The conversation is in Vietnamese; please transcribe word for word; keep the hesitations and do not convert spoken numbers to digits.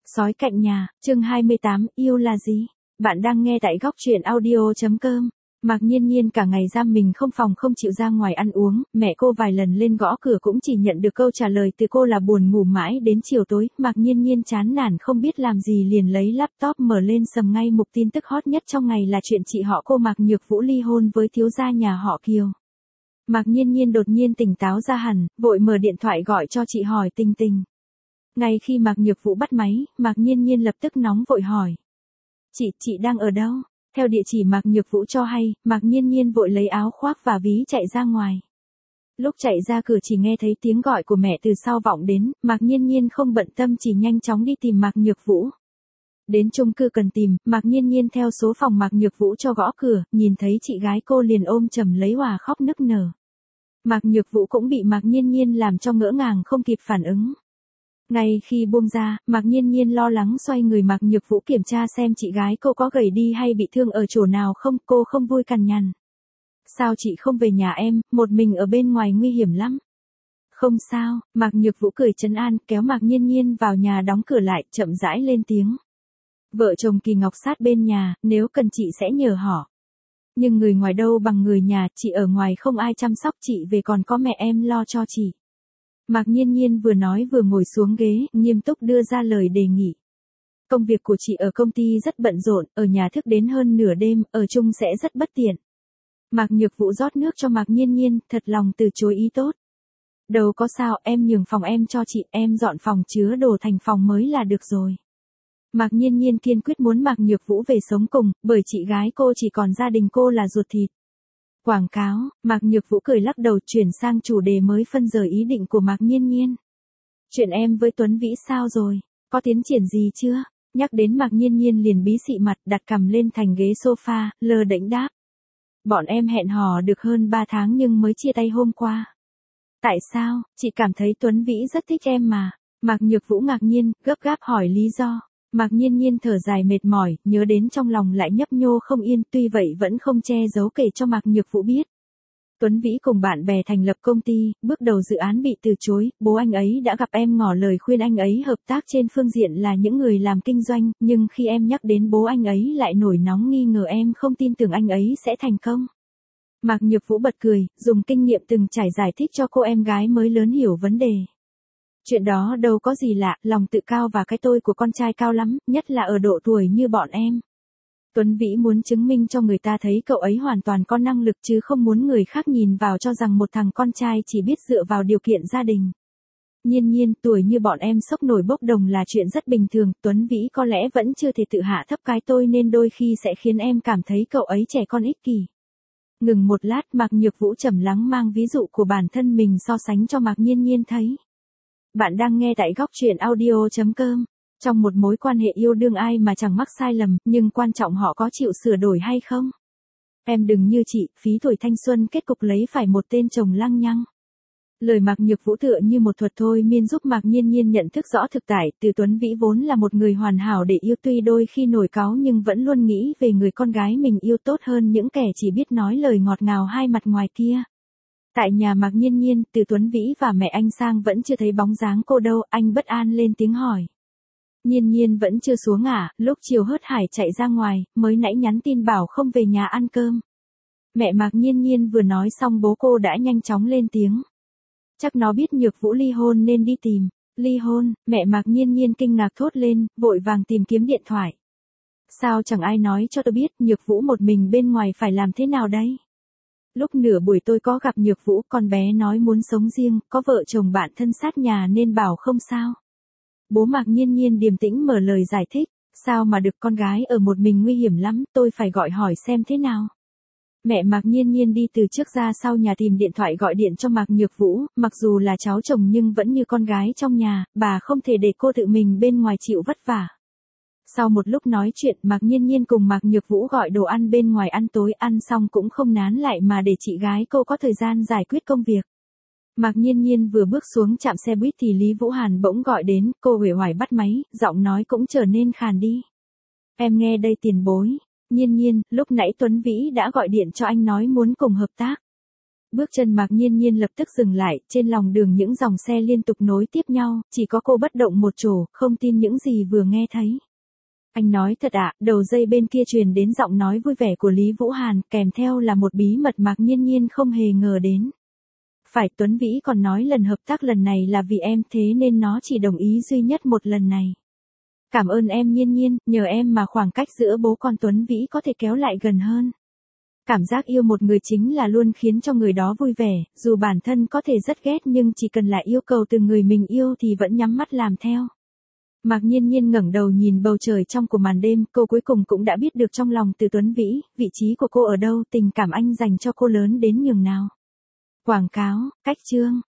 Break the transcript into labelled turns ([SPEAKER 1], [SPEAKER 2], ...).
[SPEAKER 1] Sói cạnh nhà, chương hai mươi tám, yêu là gì? Bạn đang nghe tại góc truyện audio.com. Mạc Nhiên Nhiên cả ngày giam mình không phòng không chịu ra ngoài ăn uống, mẹ cô vài lần lên gõ cửa cũng chỉ nhận được câu trả lời từ cô là buồn ngủ mãi đến chiều tối. Mạc Nhiên Nhiên chán nản không biết làm gì liền lấy laptop mở lên sầm ngay mục tin tức hot nhất trong ngày là chuyện chị họ cô Mạc Nhược Vũ ly hôn với thiếu gia nhà họ Kiều. Mạc Nhiên Nhiên đột nhiên tỉnh táo ra hẳn, vội mở điện thoại gọi cho chị hỏi tình tình. Ngay khi Mạc Nhược Vũ bắt máy, Mạc Nhiên Nhiên lập tức nóng vội hỏi. Chị, chị đang ở đâu? Theo địa chỉ Mạc Nhược Vũ cho hay, Mạc Nhiên Nhiên vội lấy áo khoác và ví chạy ra ngoài. Lúc chạy ra cửa chỉ nghe thấy tiếng gọi của mẹ từ sau vọng đến, Mạc Nhiên Nhiên không bận tâm chỉ nhanh chóng đi tìm Mạc Nhược Vũ. Đến chung cư cần tìm, Mạc Nhiên Nhiên theo số phòng Mạc Nhược Vũ cho gõ cửa, nhìn thấy chị gái cô liền ôm chầm lấy òa khóc nức nở. Mạc Nhược Vũ cũng bị Mạc Nhiên Nhiên làm cho ngỡ ngàng không kịp phản ứng. Ngay khi buông ra, Mạc Nhiên Nhiên lo lắng xoay người Mạc Nhược Vũ kiểm tra xem chị gái cô có gầy đi hay bị thương ở chỗ nào không, cô không vui cằn nhằn. Sao chị không về nhà em, một mình ở bên ngoài nguy hiểm lắm. Không sao, Mạc Nhược Vũ cười trấn an, kéo Mạc Nhiên Nhiên vào nhà đóng cửa lại, chậm rãi lên tiếng. Vợ chồng Kỳ Ngọc sát bên nhà, nếu cần chị sẽ nhờ họ. Nhưng người ngoài đâu bằng người nhà, chị ở ngoài không ai chăm sóc chị về còn có mẹ em lo cho chị. Mạc Nhiên Nhiên vừa nói vừa ngồi xuống ghế, nghiêm túc đưa ra lời đề nghị. Công việc của chị ở công ty rất bận rộn, ở nhà thức đến hơn nửa đêm, ở chung sẽ rất bất tiện. Mạc Nhược Vũ rót nước cho Mạc Nhiên Nhiên, thật lòng từ chối ý tốt. Đâu có sao, em nhường phòng em cho chị, em dọn phòng chứa đồ thành phòng mới là được rồi. Mạc Nhiên Nhiên kiên quyết muốn Mạc Nhược Vũ về sống cùng, bởi chị gái cô chỉ còn gia đình cô là ruột thịt. Quảng cáo, Mạc Nhược Vũ cười lắc đầu chuyển sang chủ đề mới phân rời ý định của Mạc Nhiên Nhiên. Chuyện em với Tuấn Vĩ sao rồi, có tiến triển gì chưa? Nhắc đến Mạc Nhiên Nhiên liền bí xị mặt đặt cằm lên thành ghế sofa, lơ đễnh đáp. Bọn em hẹn hò được hơn ba tháng nhưng mới chia tay hôm qua. Tại sao, chị cảm thấy Tuấn Vĩ rất thích em mà. Mạc Nhược Vũ ngạc nhiên, gấp gáp hỏi lý do. Mạc Nhiên Nhiên thở dài mệt mỏi, nhớ đến trong lòng lại nhấp nhô không yên, tuy vậy vẫn không che giấu kể cho Mạc Nhược Vũ biết. Tuấn Vĩ cùng bạn bè thành lập công ty, bước đầu dự án bị từ chối, bố anh ấy đã gặp em ngỏ lời khuyên anh ấy hợp tác trên phương diện là những người làm kinh doanh, nhưng khi em nhắc đến bố anh ấy lại nổi nóng nghi ngờ em không tin tưởng anh ấy sẽ thành công. Mạc Nhược Vũ bật cười, dùng kinh nghiệm từng trải giải thích cho cô em gái mới lớn hiểu vấn đề. Chuyện đó đâu có gì lạ, lòng tự cao và cái tôi của con trai cao lắm, nhất là ở độ tuổi như bọn em. Tuấn Vĩ muốn chứng minh cho người ta thấy cậu ấy hoàn toàn có năng lực chứ không muốn người khác nhìn vào cho rằng một thằng con trai chỉ biết dựa vào điều kiện gia đình. Nhiên Nhiên, tuổi như bọn em sốc nổi bốc đồng là chuyện rất bình thường, Tuấn Vĩ có lẽ vẫn chưa thể tự hạ thấp cái tôi nên đôi khi sẽ khiến em cảm thấy cậu ấy trẻ con ích kỷ. Ngừng một lát Mạc Nhược Vũ trầm lắng mang ví dụ của bản thân mình so sánh cho Mạc Nhiên Nhiên thấy. Bạn đang nghe tại góc truyện audio.com. Trong một mối quan hệ yêu đương ai mà chẳng mắc sai lầm, nhưng quan trọng họ có chịu sửa đổi hay không? Em đừng như chị, phí tuổi thanh xuân kết cục lấy phải một tên chồng lăng nhăng. Lời Mạc Nhược Vũ tựa như một thuật thôi miên giúp Mạc Nhiên Nhiên nhận thức rõ thực tại, từ Tuấn Vĩ vốn là một người hoàn hảo để yêu tuy đôi khi nổi cáu nhưng vẫn luôn nghĩ về người con gái mình yêu tốt hơn những kẻ chỉ biết nói lời ngọt ngào hai mặt ngoài kia. Tại nhà Mạc Nhiên Nhiên, từ Tuấn Vĩ và mẹ anh sang vẫn chưa thấy bóng dáng cô đâu, anh bất an lên tiếng hỏi. Nhiên Nhiên vẫn chưa xuống à, lúc chiều hớt hải chạy ra ngoài, mới nãy nhắn tin bảo không về nhà ăn cơm. Mẹ Mạc Nhiên Nhiên vừa nói xong bố cô đã nhanh chóng lên tiếng. Chắc nó biết Nhược Vũ ly hôn nên đi tìm. Ly hôn, mẹ Mạc Nhiên Nhiên kinh ngạc thốt lên, vội vàng tìm kiếm điện thoại. Sao chẳng ai nói cho tôi biết Nhược Vũ một mình bên ngoài phải làm thế nào đấy? Lúc nửa buổi tôi có gặp Nhược Vũ, con bé nói muốn sống riêng, có vợ chồng bạn thân sát nhà nên bảo không sao. Bố Mạc Nhiên Nhiên điềm tĩnh mở lời giải thích, sao mà được, con gái ở một mình nguy hiểm lắm, tôi phải gọi hỏi xem thế nào. Mẹ Mạc Nhiên Nhiên đi từ trước ra sau nhà tìm điện thoại gọi điện cho Mạc Nhược Vũ, mặc dù là cháu chồng nhưng vẫn như con gái trong nhà, bà không thể để cô tự mình bên ngoài chịu vất vả. Sau một lúc nói chuyện, Mạc Nhiên Nhiên cùng Mạc Nhược Vũ gọi đồ ăn bên ngoài ăn tối, ăn xong cũng không nán lại mà để chị gái cô có thời gian giải quyết công việc. Mạc Nhiên Nhiên vừa bước xuống trạm xe buýt thì Lý Vũ Hàn bỗng gọi đến, cô uể oải bắt máy, giọng nói cũng trở nên khàn đi. Em nghe đây tiền bối. Nhiên Nhiên, lúc nãy Tuấn Vĩ đã gọi điện cho anh nói muốn cùng hợp tác. Bước chân Mạc Nhiên Nhiên lập tức dừng lại, trên lòng đường những dòng xe liên tục nối tiếp nhau, chỉ có cô bất động một chỗ, không tin những gì vừa nghe thấy. Anh nói thật ạ, đầu dây bên kia truyền đến giọng nói vui vẻ của Lý Vũ Hàn, kèm theo là một bí mật Mạc Nhiên Nhiên không hề ngờ đến. Phải, Tuấn Vĩ còn nói lần hợp tác lần này là vì em, thế nên nó chỉ đồng ý duy nhất một lần này. Cảm ơn em Nhiên Nhiên, nhờ em mà khoảng cách giữa bố con Tuấn Vĩ có thể kéo lại gần hơn. Cảm giác yêu một người chính là luôn khiến cho người đó vui vẻ, dù bản thân có thể rất ghét nhưng chỉ cần là yêu cầu từ người mình yêu thì vẫn nhắm mắt làm theo. Mạc Nhiên Nhiên ngẩng đầu nhìn bầu trời trong của màn đêm, cô cuối cùng cũng đã biết được trong lòng từ Tuấn Vĩ, vị trí của cô ở đâu, tình cảm anh dành cho cô lớn đến nhường nào. Quảng cáo, cách chương.